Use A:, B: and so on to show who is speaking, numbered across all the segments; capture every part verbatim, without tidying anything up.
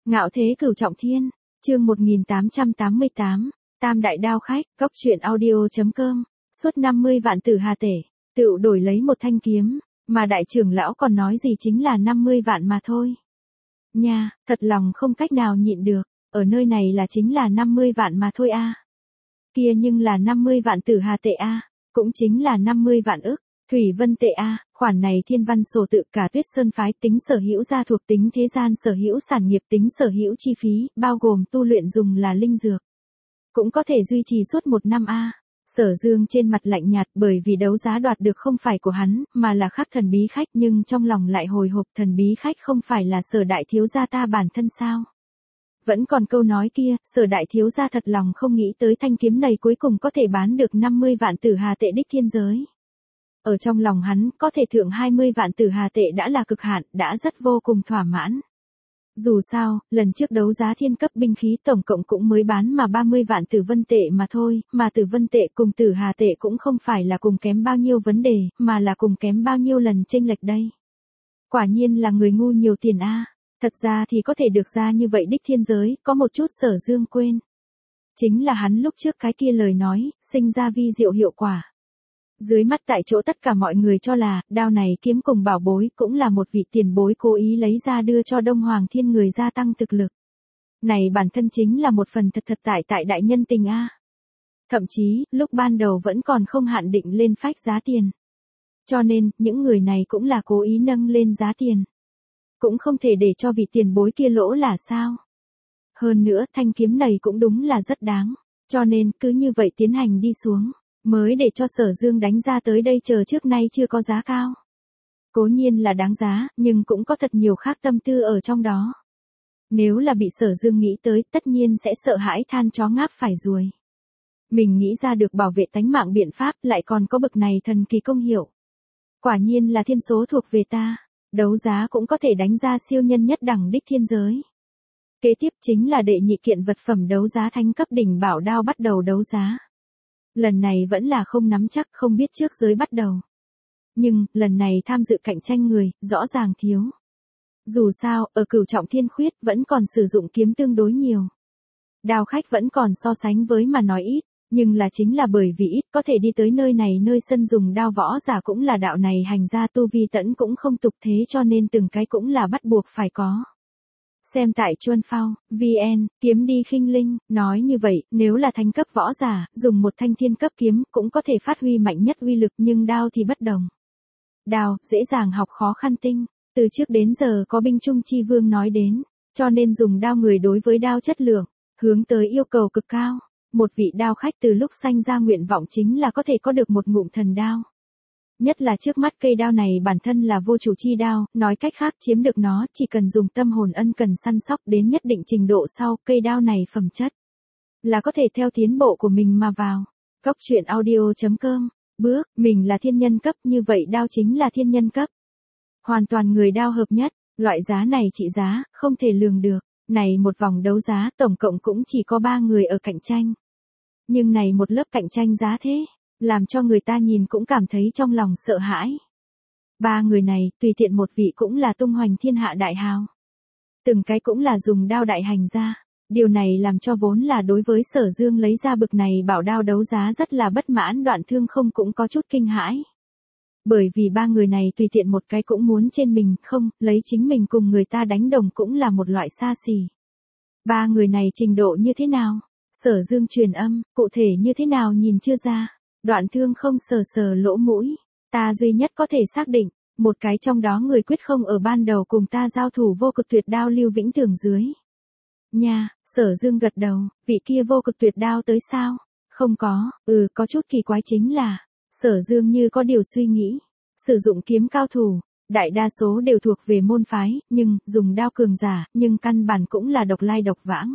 A: Ngạo thế cửu trọng thiên, chương một nghìn tám trăm tám mươi tám, Tam đại đao khách, góc truyện audio.com, suốt năm mươi vạn tử hà tể, tự đổi lấy một thanh kiếm, mà đại trưởng lão còn nói gì chính là năm mươi vạn mà thôi. Nha, thật lòng không cách nào nhịn được, ở nơi này là chính là năm mươi vạn mà thôi a. Kia nhưng là năm mươi vạn tử hà tệ a, cũng chính là năm mươi vạn ức. Thủy vân tệ A, khoản này thiên văn sổ tự cả Tuyết Sơn phái tính sở hữu gia thuộc tính thế gian sở hữu sản nghiệp tính sở hữu chi phí, bao gồm tu luyện dùng là linh dược. Cũng có thể duy trì suốt một năm A. Sở Dương trên mặt lạnh nhạt bởi vì đấu giá đoạt được không phải của hắn, mà là khác thần bí khách, nhưng trong lòng lại hồi hộp, thần bí khách không phải là Sở đại thiếu gia ta bản thân sao? Vẫn còn câu nói kia, Sở đại thiếu gia thật lòng không nghĩ tới thanh kiếm này cuối cùng có thể bán được năm mươi vạn tử hà tệ đích thiên giới. Ở trong lòng hắn, có thể thượng hai mươi vạn tử hà tệ đã là cực hạn, đã rất vô cùng thỏa mãn. Dù sao, lần trước đấu giá thiên cấp binh khí tổng cộng cũng mới bán mà ba mươi vạn tử vân tệ mà thôi, mà tử vân tệ cùng tử hà tệ cũng không phải là cùng kém bao nhiêu vấn đề, mà là cùng kém bao nhiêu lần chênh lệch đây. Quả nhiên là người ngu nhiều tiền a. Thật ra thì có thể được ra như vậy đích thiên giới, có một chút Sở Dương quên. Chính là hắn lúc trước cái kia lời nói, sinh ra vi diệu hiệu quả. Dưới mắt tại chỗ tất cả mọi người cho là, đao này kiếm cùng bảo bối cũng là một vị tiền bối cố ý lấy ra đưa cho Đông Hoàng Thiên người gia tăng thực lực. Này bản thân chính là một phần thật thật tại tại đại nhân tình a. Thậm chí, lúc ban đầu vẫn còn không hạn định lên phách giá tiền. Cho nên, những người này cũng là cố ý nâng lên giá tiền. Cũng không thể để cho vị tiền bối kia lỗ là sao. Hơn nữa, thanh kiếm này cũng đúng là rất đáng. Cho nên, cứ như vậy tiến hành đi xuống. Mới để cho Sở Dương đánh ra tới đây chờ trước nay chưa có giá cao. Cố nhiên là đáng giá, nhưng cũng có thật nhiều khác tâm tư ở trong đó. Nếu là bị Sở Dương nghĩ tới, tất nhiên sẽ sợ hãi than chó ngáp phải ruồi. Mình nghĩ ra được bảo vệ tánh mạng biện pháp, lại còn có bực này thần kỳ công hiệu. Quả nhiên là thiên số thuộc về ta, đấu giá cũng có thể đánh ra siêu nhân nhất đẳng đích thiên giới. Kế tiếp chính là đệ nhị kiện vật phẩm đấu giá thánh cấp đỉnh bảo đao bắt đầu đấu giá. Lần này vẫn là không nắm chắc, không biết trước giới bắt đầu. Nhưng, lần này tham dự cạnh tranh người, rõ ràng thiếu. Dù sao, ở cửu trọng thiên khuyết, vẫn còn sử dụng kiếm tương đối nhiều. Đao khách vẫn còn so sánh với mà nói ít, nhưng là chính là bởi vì ít có thể đi tới nơi này nơi sân dùng đao võ giả cũng là đạo này hành ra tu vi tẫn cũng không tục thế cho nên từng cái cũng là bắt buộc phải có. Xem tại Chuân Phao, vê en, kiếm đi khinh linh, nói như vậy, nếu là thánh cấp võ giả, dùng một thanh thiên cấp kiếm, cũng có thể phát huy mạnh nhất uy lực nhưng đao thì bất đồng. Đao, dễ dàng học khó khăn tinh, từ trước đến giờ có binh trung chi vương nói đến, cho nên dùng đao người đối với đao chất lượng, hướng tới yêu cầu cực cao. Một vị đao khách từ lúc sanh ra nguyện vọng chính là có thể có được một ngụm thần đao. Nhất là trước mắt cây đao này bản thân là vô chủ chi đao, nói cách khác chiếm được nó chỉ cần dùng tâm hồn ân cần săn sóc đến nhất định trình độ sau, cây đao này phẩm chất là có thể theo tiến bộ của mình mà vào. Góc truyện audio.com, bước, mình là thiên nhân cấp như vậy đao chính là thiên nhân cấp. Hoàn toàn người đao hợp nhất, loại giá này trị giá, không thể lường được. Này một vòng đấu giá tổng cộng cũng chỉ có ba người ở cạnh tranh. Nhưng này một lớp cạnh tranh giá thế. Làm cho người ta nhìn cũng cảm thấy trong lòng sợ hãi. Ba người này, tùy tiện một vị cũng là tung hoành thiên hạ đại hào. Từng cái cũng là dùng đao đại hành ra. Điều này làm cho vốn là đối với Sở Dương lấy ra bực này bảo đao đấu giá rất là bất mãn Đoạn Thương không cũng có chút kinh hãi. Bởi vì ba người này tùy tiện một cái cũng muốn trên mình, không, lấy chính mình cùng người ta đánh đồng cũng là một loại xa xỉ. Ba người này trình độ như thế nào? Sở Dương truyền âm, cụ thể như thế nào nhìn chưa ra. Đoạn Thương không sờ sờ lỗ mũi, ta duy nhất có thể xác định, một cái trong đó người quyết không ở ban đầu cùng ta giao thủ vô cực tuyệt đao Lưu Vĩnh Tường dưới. Nha, Sở Dương gật đầu, vị kia vô cực tuyệt đao tới sao? Không có, ừ có chút kỳ quái chính là, Sở Dương như có điều suy nghĩ, sử dụng kiếm cao thủ, đại đa số đều thuộc về môn phái, nhưng, dùng đao cường giả, nhưng căn bản cũng là độc lai độc vãng.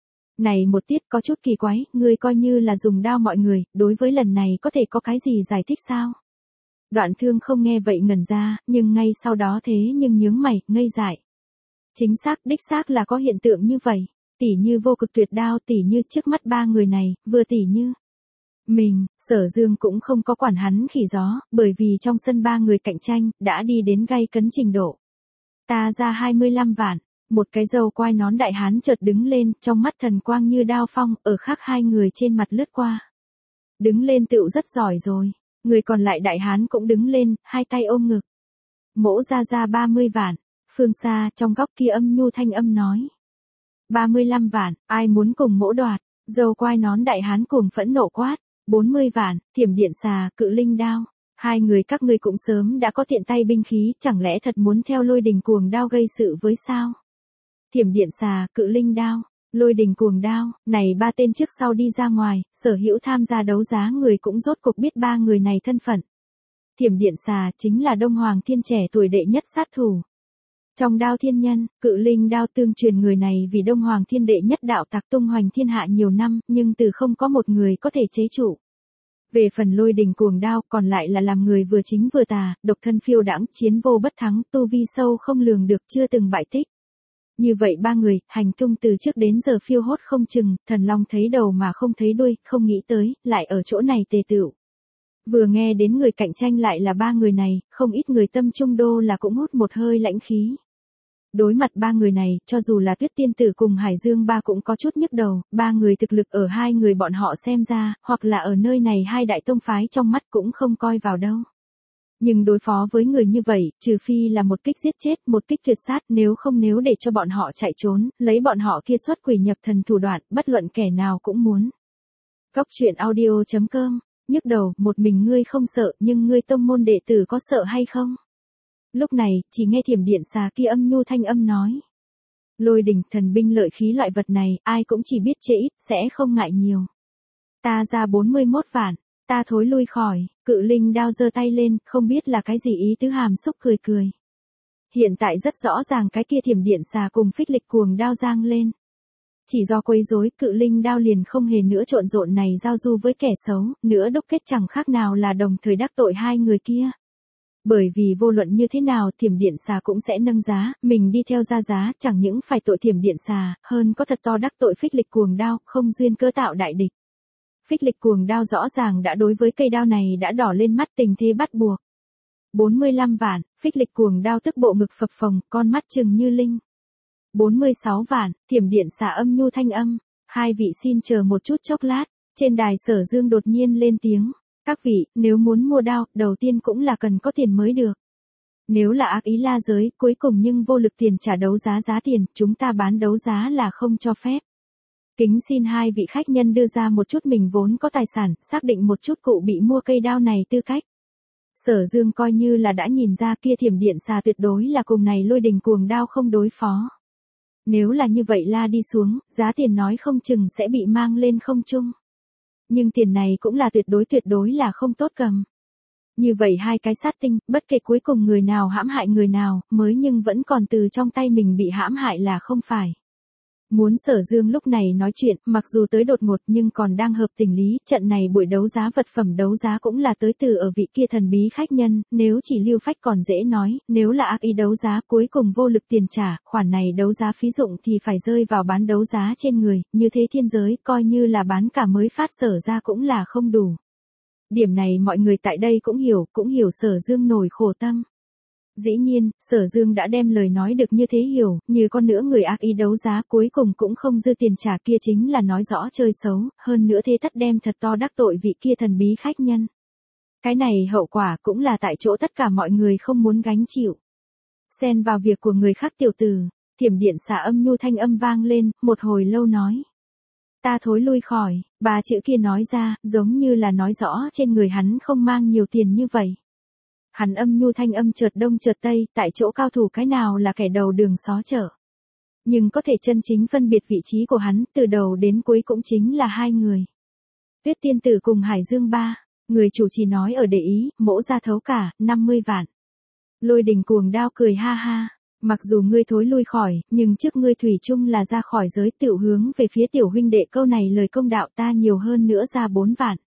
A: Này một tiết có chút kỳ quái, ngươi coi như là dùng đao mọi người, đối với lần này có thể có cái gì giải thích sao? Đoạn Thương không nghe vậy ngẩn ra, nhưng ngay sau đó thế nhưng nhướng mày, ngây dại. Chính xác, đích xác là có hiện tượng như vậy, tỉ như vô cực tuyệt đao, tỉ như trước mắt ba người này, vừa tỉ như. Mình, Sở Dương cũng không có quản hắn khỉ gió, bởi vì trong sân ba người cạnh tranh, đã đi đến gay cấn trình độ. Ta ra hai mươi lăm vạn, Một cái râu quai nón đại hán chợt đứng lên, trong mắt thần quang như đao phong, ở khác hai người trên mặt lướt qua. Đứng lên tựu rất giỏi rồi. Người còn lại đại hán cũng đứng lên, hai tay ôm ngực. Mỗ ra ra ba mươi vạn. Phương xa, trong góc kia âm nhu thanh âm nói. ba mươi lăm vạn, ai muốn cùng mỗ đoạt? Râu quai nón đại hán cuồng phẫn nộ quát. bốn mươi vạn, thiểm điện xà, cự linh đao. Hai người các ngươi cũng sớm đã có tiện tay binh khí, chẳng lẽ thật muốn theo lôi đình cuồng đao gây sự với sao? Thiểm điện xà, cự linh đao, lôi đình cuồng đao, này ba tên trước sau đi ra ngoài, sở hữu tham gia đấu giá người cũng rốt cuộc biết ba người này thân phận. Thiểm điện xà chính là Đông Hoàng Thiên trẻ tuổi đệ nhất sát thủ. Trong đao thiên nhân, cự linh đao tương truyền người này vì Đông Hoàng Thiên đệ nhất đạo tặc tung hoành thiên hạ nhiều năm, nhưng từ không có một người có thể chế trụ. Về phần lôi đình cuồng đao, còn lại là làm người vừa chính vừa tà, độc thân phiêu đãng, chiến vô bất thắng, tu vi sâu không lường được, chưa từng bại tích. Như vậy ba người, hành tung từ trước đến giờ phiêu hốt không chừng, thần long thấy đầu mà không thấy đuôi, không nghĩ tới, lại ở chỗ này tề tựu. Vừa nghe đến người cạnh tranh lại là ba người này, không ít người tâm trung đô là cũng hút một hơi lãnh khí. Đối mặt ba người này, cho dù là Tuyết Tiên Tử cùng Hải Dương ba cũng có chút nhức đầu, ba người thực lực ở hai người bọn họ xem ra, hoặc là ở nơi này hai đại tông phái trong mắt cũng không coi vào đâu. Nhưng đối phó với người như vậy, trừ phi là một kích giết chết, một kích tuyệt sát, nếu không nếu để cho bọn họ chạy trốn, lấy bọn họ kia xuất quỷ nhập thần thủ đoạn, bất luận kẻ nào cũng muốn. Góc truyện audio chấm com, nhức đầu, một mình ngươi không sợ, nhưng ngươi tông môn đệ tử có sợ hay không? Lúc này, chỉ nghe thiểm điện xà kia âm nhu thanh âm nói. Lôi đình, thần binh lợi khí loại vật này, ai cũng chỉ biết chê ít, sẽ không ngại nhiều. Ta ra bốn mươi mốt vạn, ta thối lui khỏi, cự linh đao giơ tay lên, không biết là cái gì ý tứ hàm xúc cười cười. Hiện tại rất rõ ràng cái kia thiểm điện xà cùng phích lịch cuồng đao giang lên. Chỉ do quấy rối, cự linh đao liền không hề nữa trộn rộn này giao du với kẻ xấu, nữa đúc kết chẳng khác nào là đồng thời đắc tội hai người kia. Bởi vì vô luận như thế nào thiểm điện xà cũng sẽ nâng giá, mình đi theo ra giá, chẳng những phải tội thiểm điện xà, hơn có thật to đắc tội phích lịch cuồng đao, không duyên cơ tạo đại địch. Phích lịch cuồng đao rõ ràng đã đối với cây đao này đã đỏ lên mắt, tình thế bắt buộc. bốn mươi lăm vạn, phích lịch cuồng đao tức bộ ngực phập phồng, con mắt trừng như linh. bốn mươi sáu vạn, thiểm điện xà âm nhu thanh âm. Hai vị xin chờ một chút chốc lát, trên đài Sở Dương đột nhiên lên tiếng. Các vị, nếu muốn mua đao, đầu tiên cũng là cần có tiền mới được. Nếu là ác ý la giới, cuối cùng nhưng vô lực tiền trả đấu giá giá tiền, chúng ta bán đấu giá là không cho phép. Kính xin hai vị khách nhân đưa ra một chút mình vốn có tài sản, xác định một chút cụ bị mua cây đao này tư cách. Sở Dương coi như là đã nhìn ra kia thiểm điện xà tuyệt đối là cùng này lôi đình cuồng đao không đối phó. Nếu là như vậy la đi xuống, giá tiền nói không chừng sẽ bị mang lên không trung. Nhưng tiền này cũng là tuyệt đối tuyệt đối là không tốt cầm. Như vậy hai cái sát tinh, bất kể cuối cùng người nào hãm hại người nào, mới nhưng vẫn còn từ trong tay mình bị hãm hại là không phải. Muốn Sở Dương lúc này nói chuyện, mặc dù tới đột ngột nhưng còn đang hợp tình lý, trận này buổi đấu giá vật phẩm đấu giá cũng là tới từ ở vị kia thần bí khách nhân, nếu chỉ lưu phách còn dễ nói, nếu là ác ý đấu giá cuối cùng vô lực tiền trả, khoản này đấu giá phí dụng thì phải rơi vào bán đấu giá trên người, như thế thiên giới, coi như là bán cả mới phát Sở ra cũng là không đủ. Điểm này mọi người tại đây cũng hiểu, cũng hiểu Sở Dương nổi khổ tâm. Dĩ nhiên, Sở Dương đã đem lời nói được như thế hiểu, như con nữa người ác ý đấu giá cuối cùng cũng không dư tiền trả kia chính là nói rõ chơi xấu, hơn nữa thế tất đem thật to đắc tội vị kia thần bí khách nhân. Cái này hậu quả cũng là tại chỗ tất cả mọi người không muốn gánh chịu. Xen vào việc của người khác tiểu tử, thiểm điện xà âm nhu thanh âm vang lên, một hồi lâu nói. Ta thối lui khỏi, ba chữ kia nói ra, giống như là nói rõ trên người hắn không mang nhiều tiền như vậy. Hắn âm nhu thanh âm chợt đông chợt tây, tại chỗ cao thủ cái nào là kẻ đầu đường xó chợ. Nhưng có thể chân chính phân biệt vị trí của hắn, từ đầu đến cuối cũng chính là hai người. Tuyết Tiên Tử cùng Hải Dương ba, người chủ trì nói ở để ý, mỗ ra thấu cả, năm mươi vạn. Lôi đình cuồng đao cười ha ha, mặc dù ngươi thối lui khỏi, nhưng trước ngươi thủy chung là ra khỏi giới tiểu hướng về phía tiểu huynh đệ câu này lời công đạo ta nhiều hơn nữa ra bốn vạn.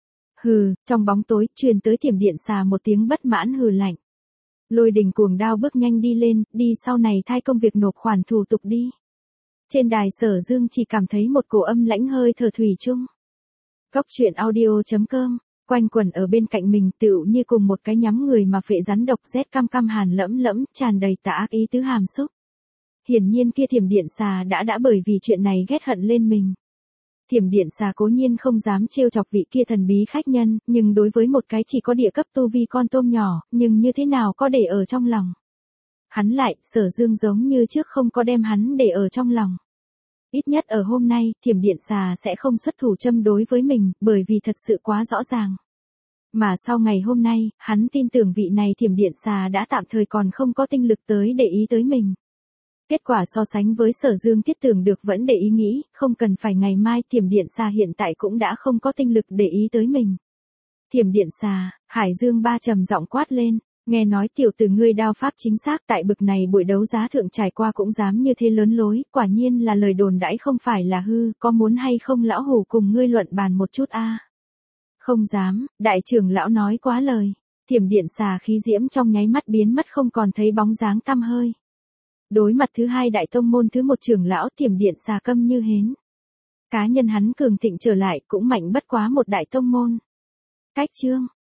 A: Hừ, trong bóng tối, truyền tới thiểm điện xà một tiếng bất mãn hừ lạnh. Lôi đình cuồng đao bước nhanh đi lên, đi sau này thay công việc nộp khoản thủ tục đi. Trên đài Sở Dương chỉ cảm thấy một cổ âm lãnh hơi thở thủy chung. Góc truyện audio chấm com, quanh quẩn ở bên cạnh mình tựu như cùng một cái nhắm người mà phệ rắn độc rét cam cam hàn lẫm lẫm, tràn đầy tà ác ý tứ hàm xúc. Hiển nhiên kia thiểm điện xà đã đã bởi vì chuyện này ghét hận lên mình. Thiểm điện xà cố nhiên không dám trêu chọc vị kia thần bí khách nhân, nhưng đối với một cái chỉ có địa cấp tu vi con tôm nhỏ, nhưng như thế nào có để ở trong lòng. Hắn lại, Sở Dương giống như trước không có đem hắn để ở trong lòng. Ít nhất ở hôm nay, thiểm điện xà sẽ không xuất thủ châm đối với mình, bởi vì thật sự quá rõ ràng. Mà sau ngày hôm nay, hắn tin tưởng vị này thiểm điện xà đã tạm thời còn không có tinh lực tới để ý tới mình. Kết quả so sánh với Sở Dương thiết tưởng được vẫn để ý nghĩ, không cần phải ngày mai thiểm điện xà hiện tại cũng đã không có tinh lực để ý tới mình. Thiểm điện xà, Hải Dương Ba trầm giọng quát lên, nghe nói tiểu tử ngươi đao pháp chính xác tại bực này buổi đấu giá thượng trải qua cũng dám như thế lớn lối, quả nhiên là lời đồn đãi không phải là hư, có muốn hay không lão hủ cùng ngươi luận bàn một chút a? Không dám, đại trưởng lão nói quá lời. Thiểm điện xà khí diễm trong nháy mắt biến mất không còn thấy bóng dáng tăm hơi. Đối mặt thứ hai đại tông môn thứ một trưởng lão thiểm điện xà câm như hến. Cá nhân hắn cường thịnh trở lại cũng mạnh bất quá một đại tông môn. Cách chương